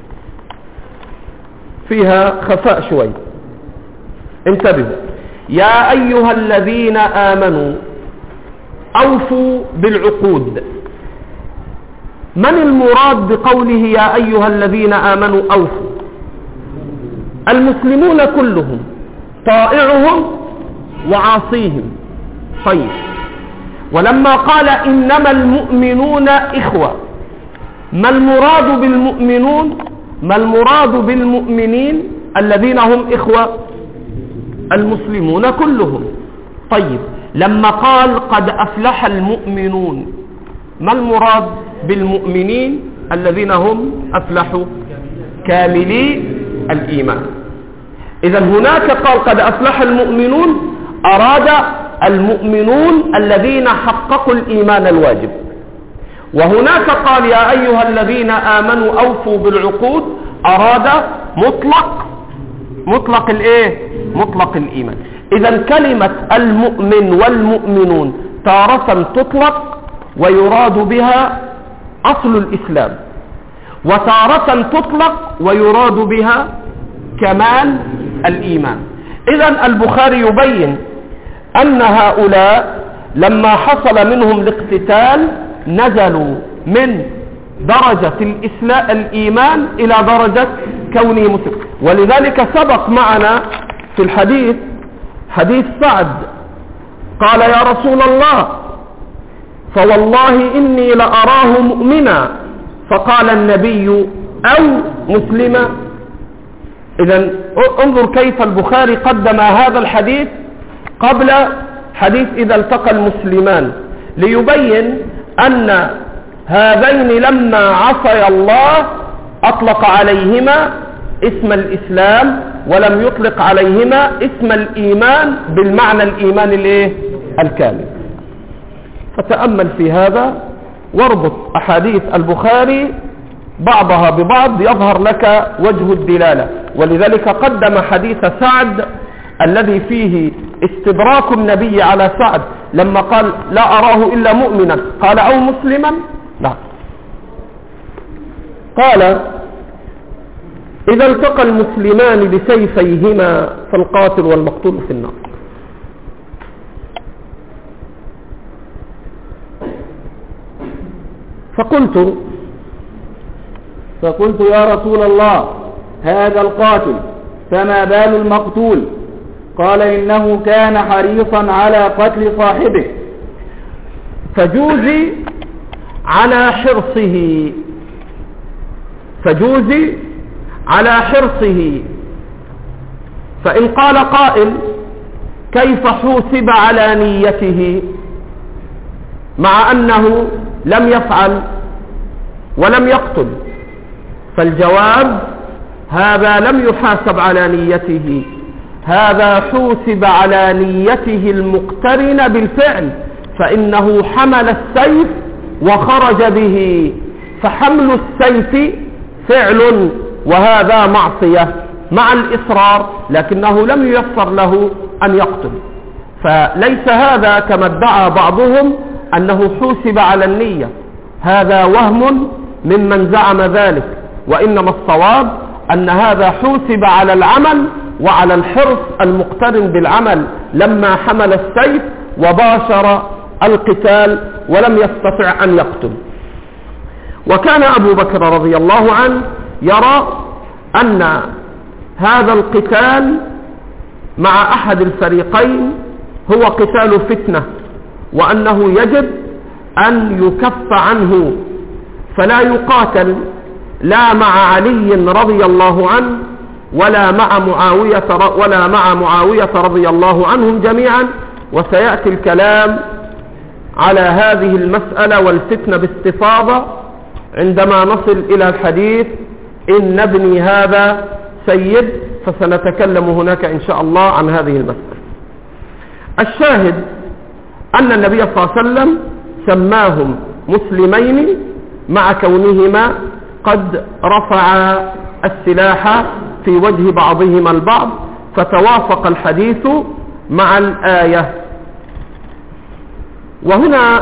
فيها خفاء شوي. انتبهوا: يا أيها الذين آمنوا أوفوا بالعقود. من المراد بقوله يا أيها الذين آمنوا أوفوا؟ المسلمون كلهم، طائعهم وعاصيهم. طيب، ولما قال إنما المؤمنون إخوة، ما المراد بالمؤمنون؟ ما المراد بالمؤمنين الذين هم إخوة؟ المسلمون كلهم. طيب لما قال قد أفلح المؤمنون، ما المراد بالمؤمنين الذين هم أفلحوا؟ كاملي الإيمان. إذا هناك قال قد أفلح المؤمنون، أراد المؤمنون الذين حققوا الإيمان الواجب. وهناك قال يا أيها الذين آمنوا أوفوا بالعقود، أراد مطلق الإيه؟ مطلق الإيمان. إذا كلمة المؤمن والمؤمنون تارة تطلق ويراد بها أصل الإسلام، وتارة تطلق ويراد بها كمال الإيمان. إذا البخاري يبين أن هؤلاء لما حصل منهم الاقتتال نزلوا من درجة الإيمان إلى درجة كونه مسلم. ولذلك سبق معنا في الحديث حديث سعد قال يا رسول الله فوالله إني لأراه مؤمنا، فقال النبي أو مسلما. إذن انظر كيف البخاري قدم هذا الحديث قبل حديث إذا التقى المسلمان، ليبين أن هذين لما عصي الله أطلق عليهما اسم الإسلام ولم يطلق عليهما اسم الإيمان بالمعنى الإيمان الكامل. فتأمل في هذا واربط أحاديث البخاري بعضها ببعض يظهر لك وجه الدلالة. ولذلك قدم حديث سعد الذي فيه استدراك النبي على سعد لما قال لا أراه إلا مؤمنا، قال أو مسلما؟ لا، قال إذا التقى المسلمان بسيفيهما فالقاتل والمقتول في النار. فقلت يا رسول الله هذا القاتل فما بال المقتول؟ قال إنه كان حريصا على قتل صاحبه فجوزي على حرصه. فإن قال قائل كيف حوسب على نيته مع أنه لم يفعل ولم يقتل؟ فالجواب هذا لم يحاسب على نيته، هذا حوسب على نيته المقترنة بالفعل، فإنه حمل السيف وخرج به، فحمل السيف فعل وهذا معصية مع الإصرار، لكنه لم ييسر له أن يقتل. فليس هذا كما ادعى بعضهم أنه حوسب على النية، هذا وهم ممن زعم ذلك، وإنما الصواب أن هذا حوسب على العمل وعلى الحرص المقترن بالعمل لما حمل السيف وباشر القتال ولم يستطع أن يقتل. وكان أبو بكر رضي الله عنه يرى أن هذا القتال مع أحد الفريقين هو قتال فتنة، وأنه يجب أن يكف عنه، فلا يقاتل لا مع علي رضي الله عنه ولا مع معاوية رضي الله عنهم جميعا. وسيأتي الكلام على هذه المسألة والفتنة باستفاضة عندما نصل إلى الحديث إن ابني هذا سيد، فسنتكلم هناك إن شاء الله عن هذه المسألة. الشاهد أن النبي صلى الله عليه وسلم سماهم مسلمين مع كونهما قد رفع السلاح في وجه بعضهما البعض، فتوافق الحديث مع الآية. وهنا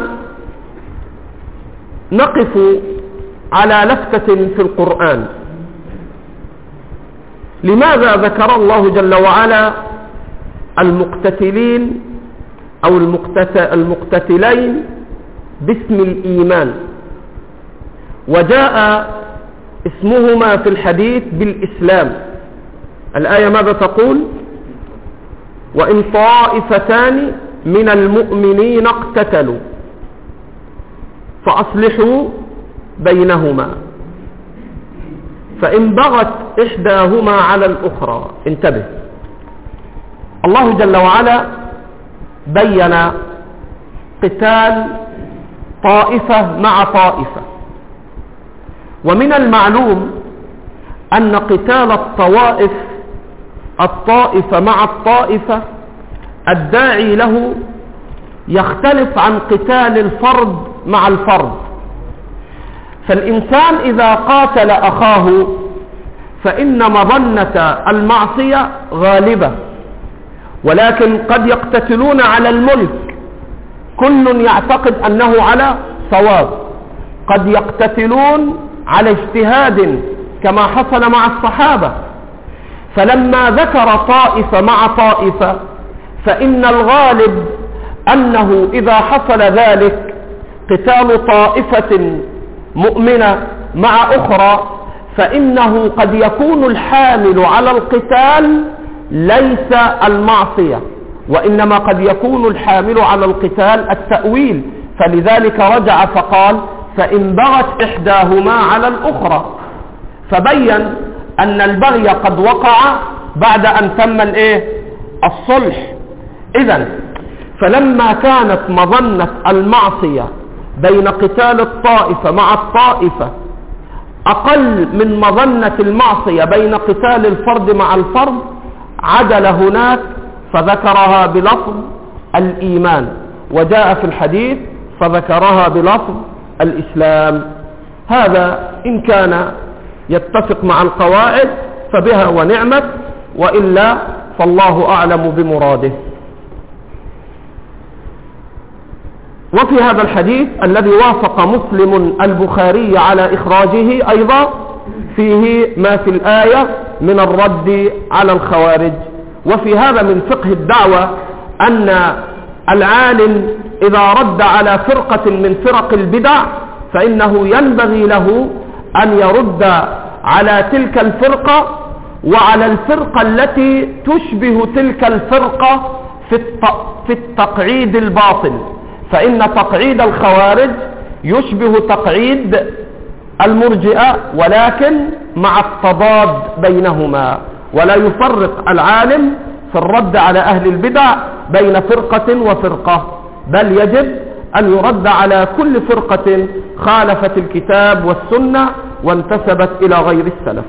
نقف على لفتة في القرآن. لماذا ذكر الله جل وعلا المقتتلين أو المقتتلين باسم الإيمان، وجاء اسمهما في الحديث بالإسلام؟ الآية ماذا تقول؟ وإن طائفتان من المؤمنين اقتتلوا فأصلحوا بينهما، فإن بغت إحداهما على الأخرى. انتبه، الله جل وعلا بين قتال طائفة مع طائفة، ومن المعلوم أن قتال الطائفة مع الطائفة الداعي له يختلف عن قتال الفرد مع الفرد. فالإنسان إذا قاتل أخاه فإن مظنة المعصية غالبة، ولكن قد يقتتلون على الملك، كل يعتقد أنه على صواب، قد يقتتلون على اجتهاد كما حصل مع الصحابة. فلما ذكر طائفة مع طائفة فإن الغالب أنه إذا حصل ذلك قتال طائفة مؤمنة مع أخرى فإنه قد يكون الحامل على القتال ليس المعصية، وإنما قد يكون الحامل على القتال التأويل. فلذلك رجع فقال فإن بغت إحداهما على الأخرى، فبين أن البغي قد وقع بعد أن تم الصلح. إذن فلما كانت مظنة المعصية بين قتال الطائفة مع الطائفة أقل من مظنة المعصية بين قتال الفرد مع الفرد، عدل هناك فذكرها بلفظ الإيمان، وجاء في الحديث فذكرها بلفظ الإسلام. هذا إن كان يتفق مع القواعد فبها ونعمت، وإلا فالله أعلم بمراده. وفي هذا الحديث الذي وافق مسلم البخاري على إخراجه أيضا فيه ما في الآية من الرد على الخوارج. وفي هذا من فقه الدعوة أن العالم إذا رد على فرقة من فرق البدع فإنه ينبغي له أن يرد على تلك الفرقة وعلى الفرقة التي تشبه تلك الفرقة في التقعيد الباطل، فإن تقعيد الخوارج يشبه تقعيد المرجئة ولكن مع التضاد بينهما. ولا يفرق العالم في الرد على أهل البدع بين فرقة وفرقة، بل يجب أن يرد على كل فرقة خالفت الكتاب والسنة وانتسبت إلى غير السلف.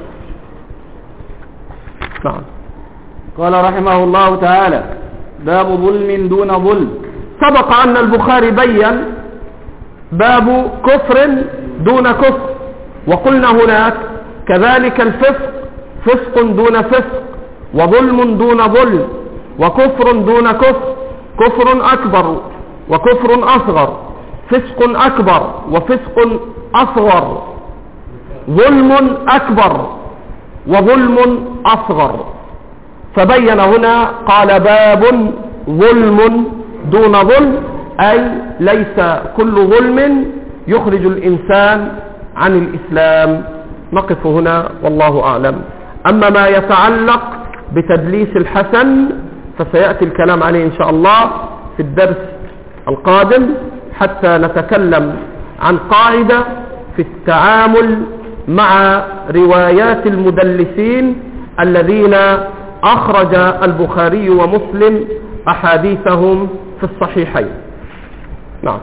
نعم. قال رحمه الله تعالى: باب ظلم دون ظلم. سبق أن البخاري بين باب كفر دون كفر، وقلنا هناك كذلك الفسق فسق دون فسق، وظلم دون ظلم، وكفر دون كفر، كفر أكبر وكفر أصغر، فسق أكبر وفسق أصغر، ظلم أكبر وظلم أصغر. فبين هنا قال باب ظلم دون ظلم، أي ليس كل ظلم يخرج الإنسان عن الإسلام. نقف هنا والله أعلم. أما ما يتعلق بتدليس الحسن فسيأتي الكلام عليه إن شاء الله في الدرس القادم، حتى نتكلم عن قاعدة في التعامل مع روايات المدلسين الذين أخرج البخاري ومسلم أحاديثهم في الصحيحين. نعم.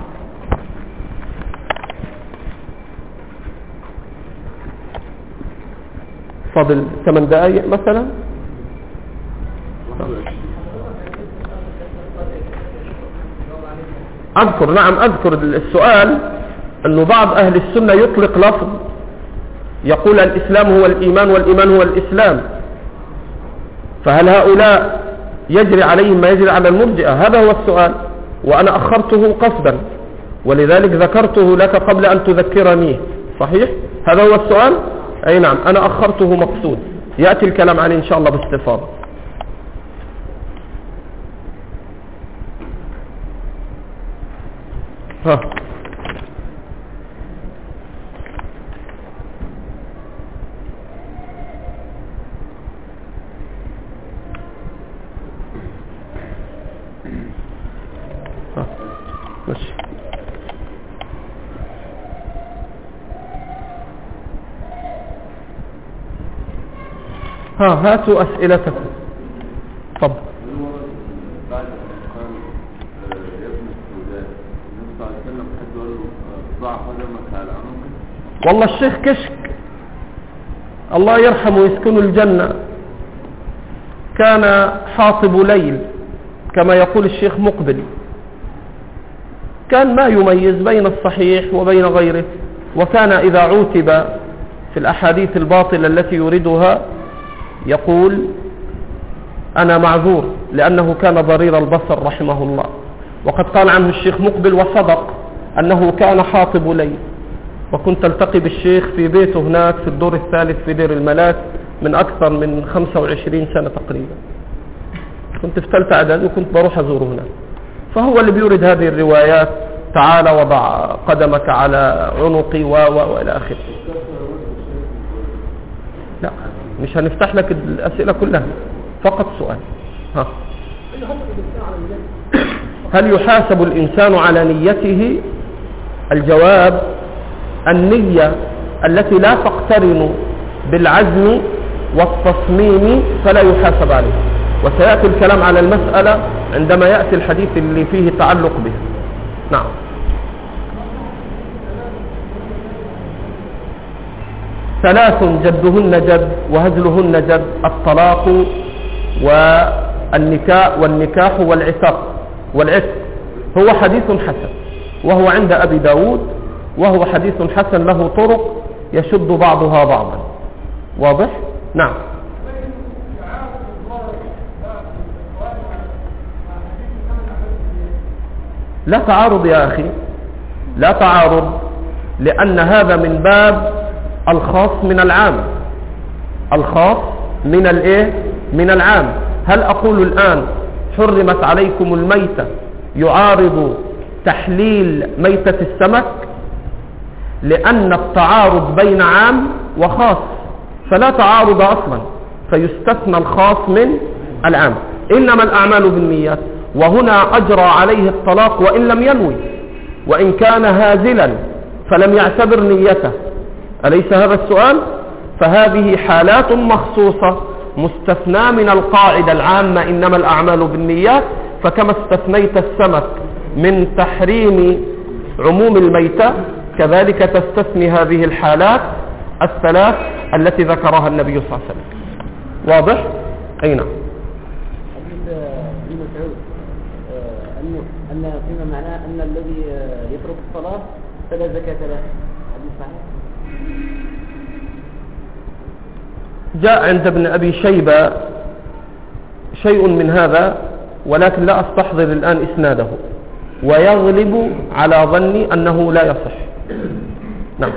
فاضل 8 دقائق مثلا. أذكر السؤال أنه بعض أهل السنة يطلق لفظ يقول الإسلام هو الإيمان والإيمان هو الإسلام، فهل هؤلاء يجري عليهم ما يجري على المرجئة؟ هذا هو السؤال، وأنا أخرته قصدا ولذلك ذكرته لك قبل أن تذكرني. صحيح؟ هذا هو السؤال؟ أي نعم، أنا أخرته مقصود، يأتي الكلام عليه إن شاء الله باستفاضة. ها ماشي. هاتوا أسئلتكم. طب والله الشيخ كشك الله يرحمه ويسكنه الجنة كان حاطب ليل كما يقول الشيخ مقبل، كان ما يميز بين الصحيح وبين غيره، وكان إذا عوتب في الأحاديث الباطلة التي يريدها يقول أنا معذور لأنه كان ضرير البصر رحمه الله. وقد قال عنه الشيخ مقبل وصدق أنه كان حاطب ليل، وكنت التقي بالشيخ في بيته هناك في الدور الثالث في دير الملاك من أكثر من 25 سنة تقريبا، كنت في ثالثة إعدادي وكنت بروح أزوره هناك. فهو اللي بيورد هذه الروايات، تعال وضع قدمك على عنقي وإلى آخره. لا مش هنفتح لك الأسئلة كلها، فقط سؤال. هل يحاسب الإنسان على نيته؟ الجواب النية التي لا تقترن بالعزم والتصميم فلا يحاسب عليها، وسيأتي الكلام على المسألة عندما يأتي الحديث اللي فيه تعلق به. نعم. ثلاث جدهن جد وهزلهن جد: الطلاق والنكاح والعتق. هو حديث حسن وهو عند أبي داود، وهو حديث حسن له طرق يشد بعضها بعضا. واضح؟ نعم. لا تعارض يا أخي، لا تعارض، لأن هذا من باب الخاص من العام. الخاص من العام. هل أقول الآن حرمت عليكم الميتة يعارض تحليل ميتة السمك؟ لأن التعارض بين عام وخاص، فلا تعارض أصلا، فيستثنى الخاص من العام. إنما الأعمال بالنيات، وهنا أجرى عليه الطلاق وإن لم ينوي، وإن كان هازلا فلم يعتبر نيته. أليس هذا السؤال؟ فهذه حالات مخصوصة مستثنى من القاعدة العامة إنما الأعمال بالنيات. فكما استثنيت السمك من تحريم عموم الميتة، كذلك تستثني هذه الحالات الثلاث التي ذكرها النبي صلى الله عليه وسلم. واضح؟ أي نعم. أن فيما معناه أن الذي يترك الصلاة فلا زكاة له، حديث صحيح؟ جاء عند ابن أبي شيبة شيء من هذا، ولكن لا أستحضر الآن إسناده، ويغلب على ظني أنه لا يصح. نعم.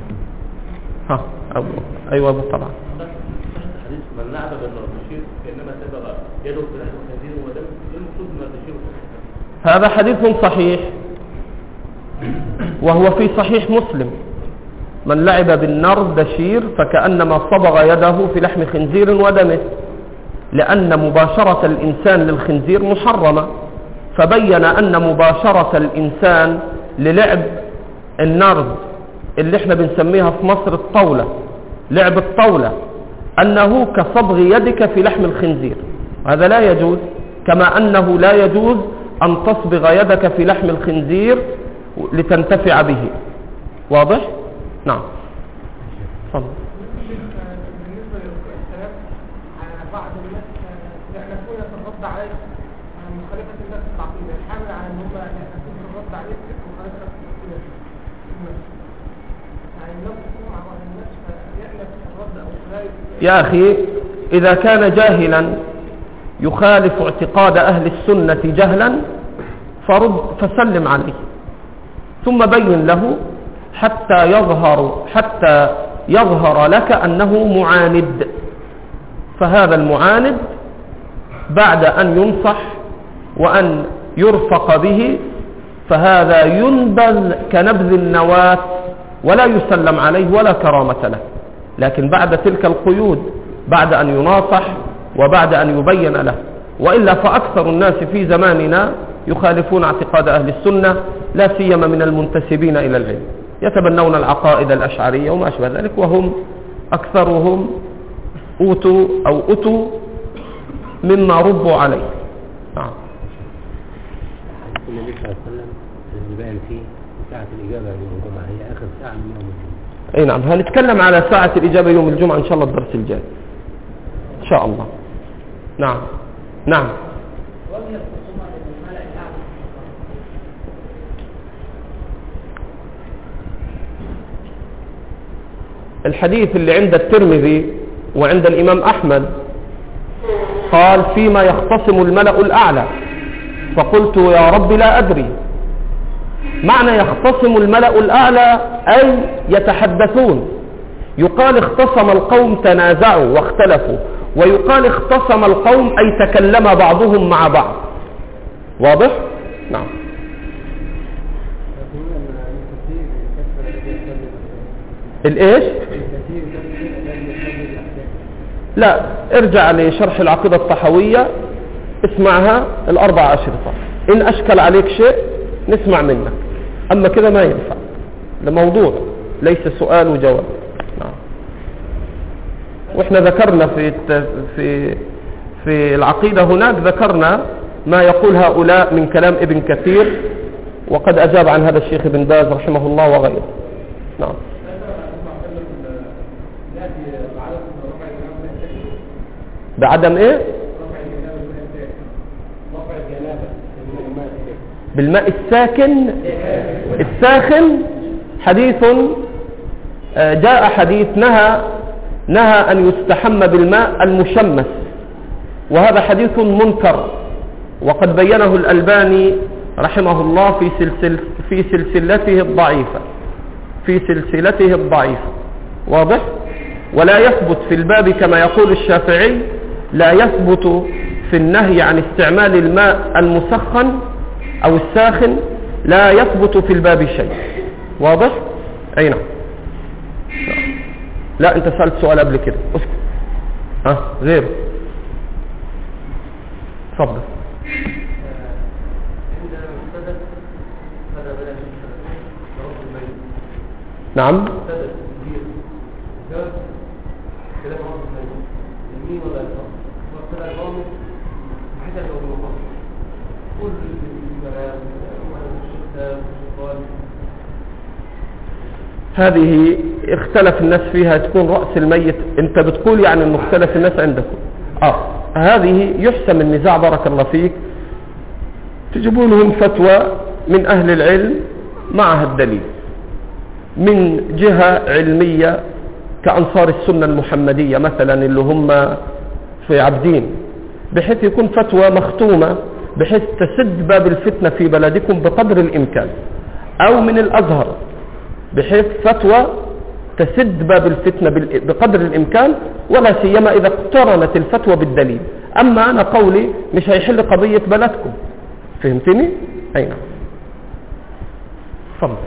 أيوة أبو طبعا. حديث من لعب بالنشير كأنما سبغ يده في لحم الخنزير ودم، المقصود ما تشير. هذا حديث صحيح، وهو في صحيح مسلم: من لعب بالنار دشير فكأنما صبغ يده في لحم خنزير ودمه، لأن مباشرة الإنسان للخنزير محرمة. فبين أن مباشرة الإنسان للعب النرد اللي احنا بنسميها في مصر الطاولة، لعب الطاولة، أنه كصبغ يدك في لحم الخنزير، هذا لا يجوز، كما أنه لا يجوز أن تصبغ يدك في لحم الخنزير لتنتفع به. واضح؟ نعم. صلى. بالنسبة للكلام بعض الناس يحلفون في الرد عليه مخالفة الناس في العقيدة، الحامل على ان هم يحلفون في الرد عليه مخالفة الناس، يعني الناس تسمع بعض الناس فيحلف في الرد او خلاف. يا أخي إذا كان جاهلا يخالف اعتقاد أهل السنة جهلا فسلم عليه، ثم بين له حتى يظهر لك أنه معاند. فهذا المعاند بعد أن ينصح وأن يرفق به فهذا ينبذ كنبذ النواة ولا يسلم عليه ولا كرامة له. لكن بعد تلك القيود، بعد أن يناصح وبعد أن يبين له، وإلا فأكثر الناس في زماننا يخالفون اعتقاد أهل السنة، لا سيما من المنتسبين إلى العلم، يتبنون العقائد الأشعرية وما أشبه ذلك، وهم أكثرهم أوتوا أو أتوا مما ربوا عليه. نعم. النبي صلى الله عليه وسلم اللي بان فيه ساعة الإجابة يوم الجمعة هي آخر ساعة من يوم الجمعة. أي نعم، هنتكلم على ساعة الإجابة يوم الجمعة إن شاء الله الدرس الجاي إن شاء الله. نعم نعم. الحديث اللي عند الترمذي وعند الإمام أحمد قال فيما يختصم الملأ الأعلى، فقلت يا رب لا أدري. معنى يختصم الملأ الأعلى أي يتحدثون. يقال اختصم القوم تنازعوا واختلفوا، ويقال اختصم القوم أي تكلم بعضهم مع بعض. واضح؟ نعم. الايش؟ لا، ارجع لشرح العقيدة الطحوية اسمعها ال14 صح. ان اشكل عليك شيء نسمع منك، اما كده ما ينفع، لموضوع ليس سؤال وجواب. نعم. واحنا ذكرنا في العقيدة هناك ذكرنا ما يقول هؤلاء من كلام ابن كثير، وقد اجاب عن هذا الشيخ ابن باز رحمه الله وغيره. نعم. بعدم ايه؟ بالماء الساكن الساخن. حديث جاء حديث نهى أن يستحم بالماء المشمس، وهذا حديث منكر، وقد بينه الألباني رحمه الله في سلسلته الضعيفة. واضح؟ ولا يثبت في الباب كما يقول الشافعي، لا يثبت في النهي عن استعمال الماء المسخن أو الساخن، لا يثبت في الباب شيء. واضح؟ أي نعم. لا أنت سألت سؤال قبل كده، اسكت. غيره تفضل. نعم. هذه اختلف الناس فيها، تكون رأس الميت. انت بتقول يعني انه اختلف الناس عندكم. هذه يحسم النزاع بارك الله فيك، تجيبونهم فتوى من اهل العلم معها الدليل من جهة علمية كأنصار السنة المحمدية مثلا اللي هم في عبدين، بحيث يكون فتوى مختومة بحيث تسد باب الفتنة في بلدكم بقدر الإمكان، أو من الأزهر بحيث فتوى تسد باب الفتنة بقدر الإمكان، ولا سيما إذا اقترنت الفتوى بالدليل. أما أنا قولي مش هيحل قضية بلدكم. فهمتني؟ أي نعم. فضل.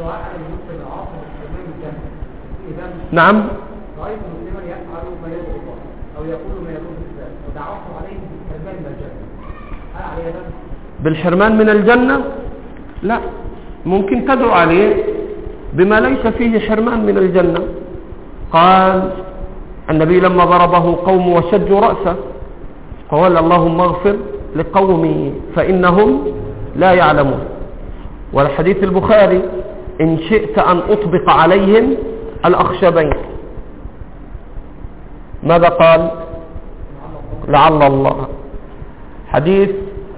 نعم. رأيت مسلما يفعل ما يرضي الله أو يقول ما يرضي الإسلام ودعوته عليه بالحرمان من الجنة، هل عليه ذنب؟ بالحرمان من الجنة؟ لا، ممكن تدعو عليه بما ليس فيه حرمان من الجنة. قال النبي لما ضربه قوم وشجوا رأسه قال اللهم اغفر لقومي فإنهم لا يعلمون. والحديث البخاري إن شئت أن أطبق عليهم الأخشبين، ماذا قال؟ لعل الله. حديث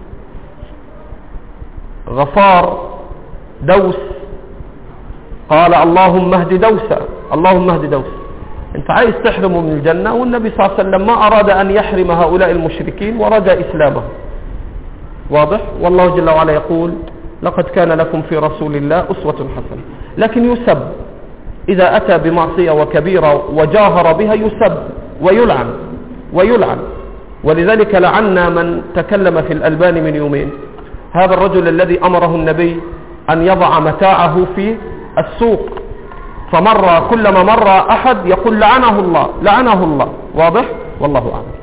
غفار دوس قال اللهم اهد دوسا، اللهم اهد دوسا. انت عايز تحرمه من الجنة، والنبي صلى الله عليه وسلم ما أراد أن يحرم هؤلاء المشركين ورجى إسلامهم. واضح؟ والله جل وعلا يقول لقد كان لكم في رسول الله أسوة حسنة. لكن يسب إذا أتى بمعصية وكبيرة وجاهر بها، يسب ويلعن. ولذلك لعنا من تكلم في الألباني من يومين، هذا الرجل الذي أمره النبي أن يضع متاعه في السوق، كلما مر أحد يقول لعنه الله. واضح؟ والله أعلم.